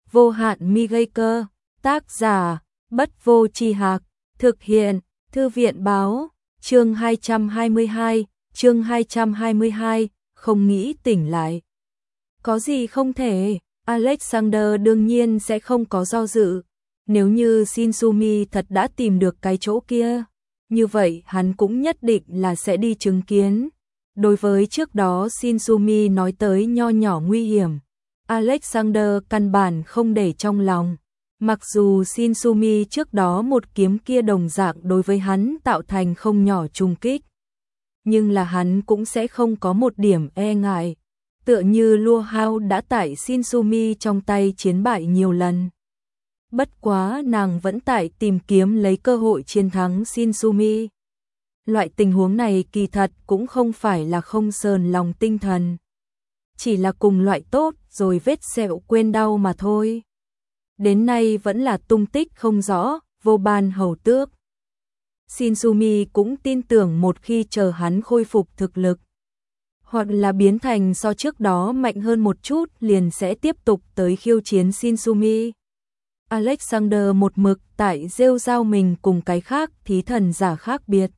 Vô hạn mi gây cơ, tác giả, Bất Vô Tri Hạc, thực hiện, Thư viện báo, chương 222, không nghĩ tỉnh lại. Có gì không thể, Alexander đương nhiên sẽ không có do dự. Nếu như Shinsumi thật đã tìm được cái chỗ kia, như vậy hắn cũng nhất định là sẽ đi chứng kiến. Đối với trước đó Shinsumi nói tới nho nhỏ nguy hiểm, Alexander căn bản không để trong lòng. Mặc dù Shinsumi trước đó một kiếm kia đồng dạng đối với hắn tạo thành không nhỏ trùng kích, nhưng là hắn cũng sẽ không có một điểm e ngại. Tựa như Luo Hao đã tại Shinsumi trong tay chiến bại nhiều lần. Bất quá nàng vẫn tại tìm kiếm lấy cơ hội chiến thắng Shinsumi. Loại tình huống này kỳ thật cũng không phải là không sờn lòng tinh thần. Chỉ là cùng loại tốt rồi vết sẹo quên đau mà thôi. Đến nay vẫn là tung tích không rõ, vô ban hầu tước. Shinsumi cũng tin tưởng một khi chờ hắn khôi phục thực lực, hoặc là biến thành so trước đó mạnh hơn một chút liền sẽ tiếp tục tới khiêu chiến Shinsumi. Alexander một mực tại rêu rao mình cùng cái khác thí thần giả khác biệt.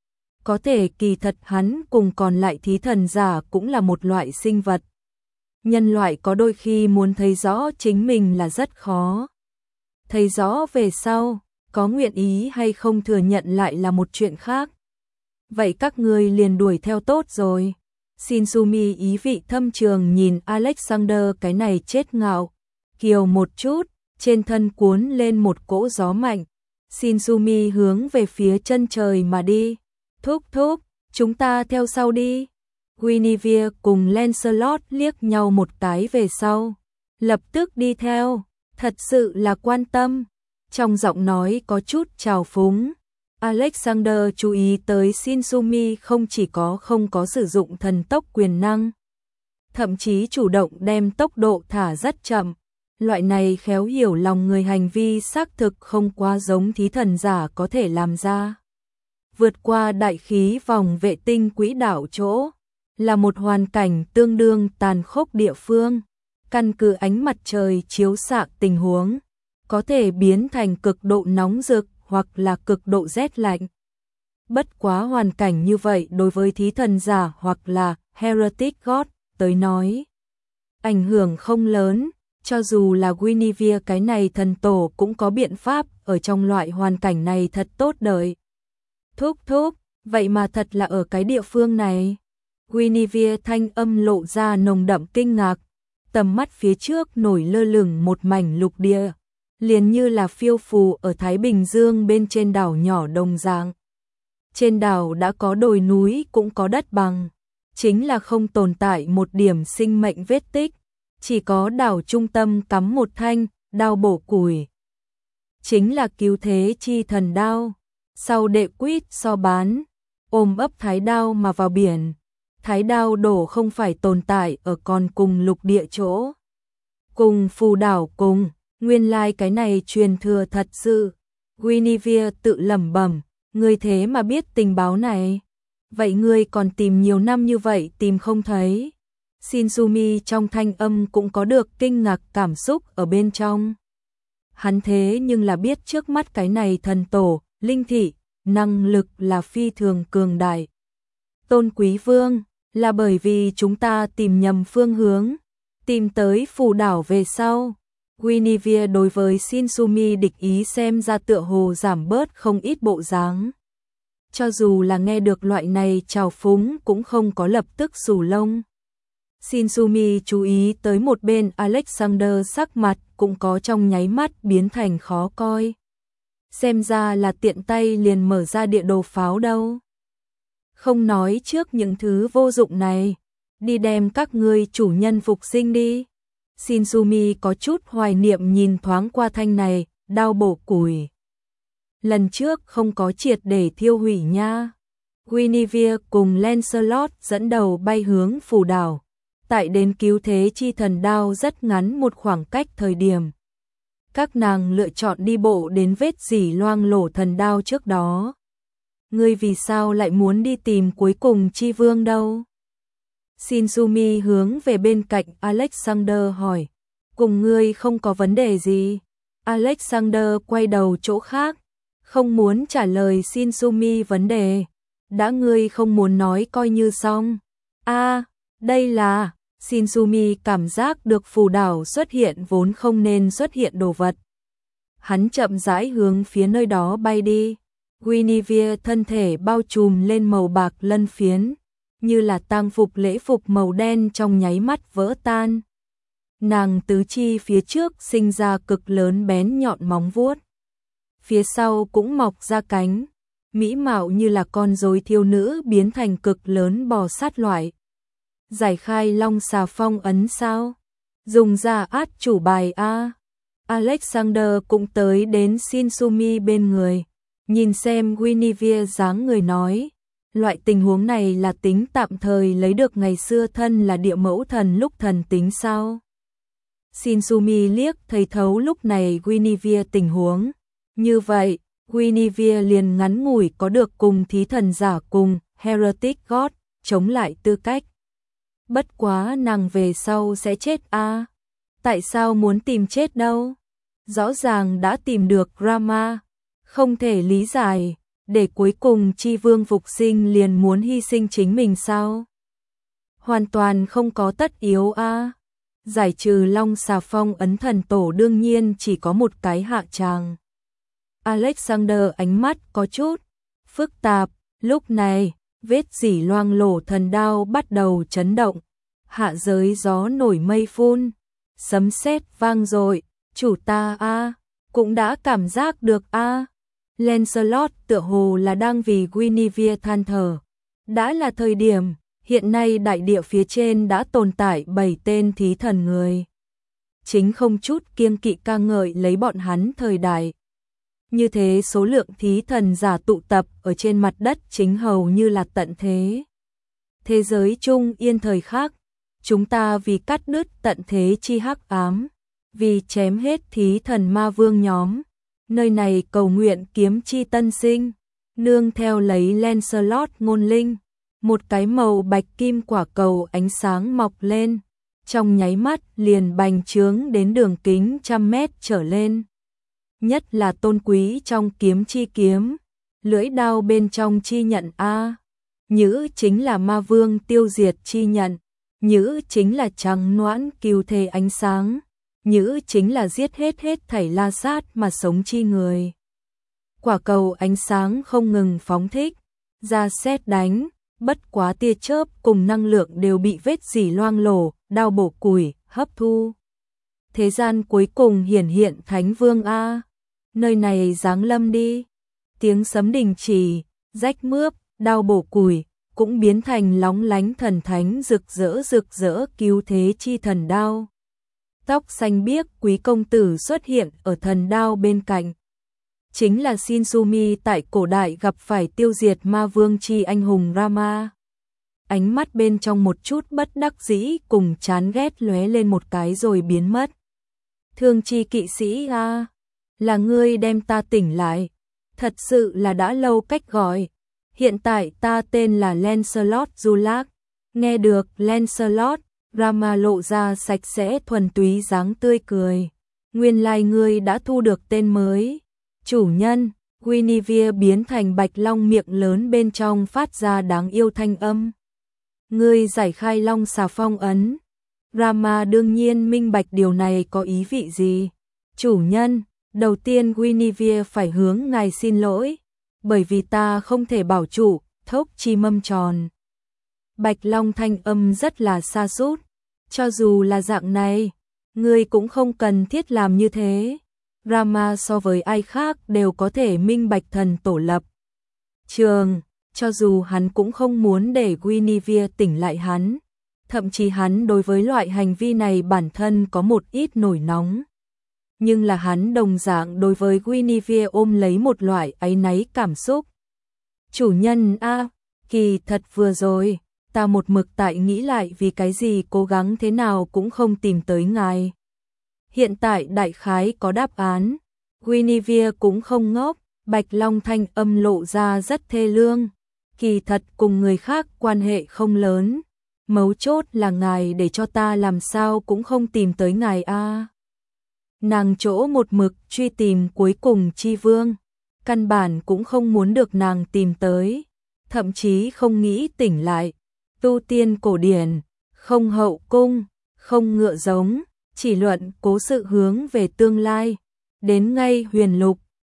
Có thể kỳ thật hắn cùng còn lại thí thần giả cũng là một loại sinh vật. Nhân loại có đôi khi muốn thấy rõ chính mình là rất khó. Thấy rõ về sau, có nguyện ý hay không thừa nhận lại là một chuyện khác. Vậy các ngươi liền đuổi theo tốt rồi. Shinsumi ý vị thâm trường nhìn Alexander cái này chết ngạo, kiều một chút, trên thân cuốn lên một cỗ gió mạnh. Shinsumi hướng về phía chân trời mà đi. Thúc thúc, chúng ta theo sau đi. Guinevere cùng Lancelot liếc nhau một cái về sau, lập tức đi theo, thật sự là quan tâm. Trong giọng nói có chút trào phúng. Alexander chú ý tới Shinsumi không chỉ không có sử dụng thần tốc quyền năng, thậm chí chủ động đem tốc độ thả rất chậm. Loại này khéo hiểu lòng người hành vi xác thực không quá giống thí thần giả có thể làm ra. Vượt qua đại khí vòng vệ tinh quỹ đạo chỗ, là một hoàn cảnh tương đương tàn khốc địa phương. Căn cứ ánh mặt trời chiếu xạ tình huống, có thể biến thành cực độ nóng rực hoặc là cực độ rét lạnh. Bất quá hoàn cảnh như vậy đối với thí thần giả hoặc là Heretic God tới nói, ảnh hưởng không lớn. Cho dù là Guinevere cái này thần tổ cũng có biện pháp ở trong loại hoàn cảnh này thật tốt đời. Thúc thúc, vậy mà thật là ở cái địa phương này. Guinevere thanh âm lộ ra nồng đậm kinh ngạc, tầm mắt phía trước nổi lơ lửng một mảnh lục địa, liền như là phiêu phù ở Thái Bình Dương bên trên đảo nhỏ đồng dạng. Trên đảo đã có đồi núi cũng có đất bằng, chính là không tồn tại một điểm sinh mệnh vết tích. Chỉ có đảo trung tâm cắm một thanh đao bổ củi, chính là cứu thế chi thần đao. Sau đệ quýt so bán, ôm ấp thái đao mà vào biển. Thái đao đổ không phải tồn tại ở còn cùng lục địa chỗ, cùng phù đảo cùng, nguyên lai cái này truyền thừa thật sự. Guinevere tự lẩm bẩm, ngươi thế mà biết tình báo này, vậy ngươi còn tìm nhiều năm như vậy tìm không thấy. Shinsumi trong thanh âm cũng có được kinh ngạc cảm xúc ở bên trong. Hắn thế nhưng là biết trước mắt cái này thần tổ, linh thị, năng lực là phi thường cường đại. Tôn quý vương, là bởi vì chúng ta tìm nhầm phương hướng, tìm tới phù đảo về sau. Guinevere đối với Shinsumi địch ý xem ra tựa hồ giảm bớt không ít bộ dáng. Cho dù là nghe được loại này trào phúng cũng không có lập tức xù lông. Shinsumi chú ý tới một bên Alexander sắc mặt cũng có trong nháy mắt biến thành khó coi. Xem ra là tiện tay liền mở ra địa đồ pháo đâu. Không nói trước những thứ vô dụng này, đi đem các ngươi chủ nhân phục sinh đi. Shinsumi có chút hoài niệm nhìn thoáng qua thanh này, đao bổ củi. Lần trước không có triệt để thiêu hủy nha. Guinevere cùng Lancelot dẫn đầu bay hướng phù đảo. Tại đến cứu thế chi thần đao rất ngắn một khoảng cách thời điểm, các nàng lựa chọn đi bộ đến vết rỉ loang lổ thần đao trước đó. Ngươi vì sao lại muốn đi tìm cuối cùng chi vương đâu? Shinsumi hướng về bên cạnh Alexander hỏi. cùng ngươi không có vấn đề gì. Alexander quay đầu chỗ khác, không muốn trả lời Shinsumi vấn đề. Đã ngươi không muốn nói coi như xong. Đây là... Shinsumi cảm giác được phù đảo xuất hiện vốn không nên xuất hiện đồ vật. Hắn chậm rãi hướng phía nơi đó bay đi. Guinevere thân thể bao trùm lên màu bạc lân phiến, như là tang phục lễ phục màu đen trong nháy mắt vỡ tan. Nàng tứ chi phía trước sinh ra cực lớn bén nhọn móng vuốt. Phía sau cũng mọc ra cánh, mỹ mạo như là con rối thiếu nữ biến thành cực lớn bò sát loại. Giải khai long xà phong ấn sao? Dùng ra át chủ bài a. Alexander cũng tới đến Shinsumi bên người, nhìn xem Guinevere dáng người nói, loại tình huống này là tính tạm thời lấy được ngày xưa thân là địa mẫu thần lúc thần tính sao? Shinsumi liếc thấy thấu lúc này Guinevere tình huống, như vậy, Guinevere liền ngắn ngủi có được cùng thí thần giả cùng Heretic God chống lại tư cách. Bất quá nàng về sau sẽ chết a. Tại sao muốn tìm chết đâu? Rõ ràng đã tìm được Rama, không thể lý giải, để cuối cùng Chi Vương phục sinh liền muốn hy sinh chính mình sao? Hoàn toàn không có tất yếu a. Giải trừ long xà phong ấn thần tổ đương nhiên chỉ có một cái hạ tràng. Alexander ánh mắt có chút phức tạp, lúc này, vết dỉ loang lổ thần đao bắt đầu chấn động, hạ giới gió nổi mây phun, sấm sét vang dội, chủ ta cũng đã cảm giác được Lancelot tựa hồ là đang vì Guinevere than thở. Đã là thời điểm, hiện nay đại địa phía trên đã tồn tại 7 tên thí thần người. Chính không chút kiêng kỵ ca ngợi lấy bọn hắn thời đại. Như thế số lượng thí thần giả tụ tập ở trên mặt đất chính hầu như là tận thế. Thế giới chung yên thời khác, chúng ta vì cắt đứt tận thế chi hắc ám, vì chém hết thí thần ma vương nhóm, nơi này cầu nguyện kiếm chi tân sinh, nương theo lấy Lancelot ngôn linh, một cái màu bạch kim quả cầu ánh sáng mọc lên, trong nháy mắt liền bành trướng đến đường kính 100 mét trở lên. Nhất là tôn quý trong kiếm chi kiếm, lưỡi đao bên trong chi nhận nhữ chính là ma vương tiêu diệt chi nhận, nhữ chính là trắng noãn kiêu thề ánh sáng, nhữ chính là giết hết thảy la sát mà sống chi người. Quả cầu ánh sáng không ngừng phóng thích, ra sét đánh, bất quá tia chớp cùng năng lượng đều bị vết dỉ loang lổ, đao bổ củi, hấp thu. Thế gian cuối cùng hiển hiện Thánh Vương nơi này giáng lâm đi. Tiếng sấm đình chỉ, rách mướp, đao bổ củi, cũng biến thành lóng lánh thần thánh rực rỡ cứu thế chi thần đao. Tóc xanh biếc quý công tử xuất hiện ở thần đao bên cạnh. Chính là Shinsumi tại cổ đại gặp phải tiêu diệt ma vương chi anh hùng Rama. Ánh mắt bên trong một chút bất đắc dĩ cùng chán ghét lóe lên một cái rồi biến mất. Thương chi kỵ sĩ là ngươi đem ta tỉnh lại. Thật sự là đã lâu cách gọi. Hiện tại ta tên là Lancelot du Lạc. Nghe được Lancelot, Rama lộ ra sạch sẽ thuần túy dáng tươi cười. Nguyên lai ngươi đã thu được tên mới. Chủ nhân, Guinevere biến thành bạch long miệng lớn bên trong phát ra đáng yêu thanh âm. Ngươi giải khai long xà phong ấn. Rama đương nhiên minh bạch điều này có ý vị gì. Chủ nhân, đầu tiên Guinevere phải hướng ngài xin lỗi, bởi vì ta không thể bảo trụ, thốc chi mâm tròn. Bạch long thanh âm rất là xa sút. Cho dù là dạng này, ngươi cũng không cần thiết làm như thế. Rama so với ai khác đều có thể minh bạch thần tổ lập trường, cho dù hắn cũng không muốn để Guinevere tỉnh lại hắn. Thậm chí hắn đối với loại hành vi này bản thân có một ít nổi nóng. Nhưng là hắn đồng dạng đối với Guinevere ôm lấy một loại áy náy cảm xúc. Chủ nhân kỳ thật vừa rồi, ta một mực tại nghĩ lại vì cái gì cố gắng thế nào cũng không tìm tới ngài. Hiện tại đại khái có đáp án. Guinevere cũng không ngốc, bạch long thanh âm lộ ra rất thê lương. Kỳ thật cùng người khác quan hệ không lớn, Mấu chốt là ngài để cho ta làm sao cũng không tìm tới ngài a. Nàng chỗ một mực truy tìm cuối cùng Chi Vương, căn bản cũng không muốn được nàng tìm tới, thậm chí không nghĩ tỉnh lại. Tu tiên cổ điển, không hậu cung, không ngựa giống, chỉ luận cố sự hướng về tương lai. Đến ngay huyền lục,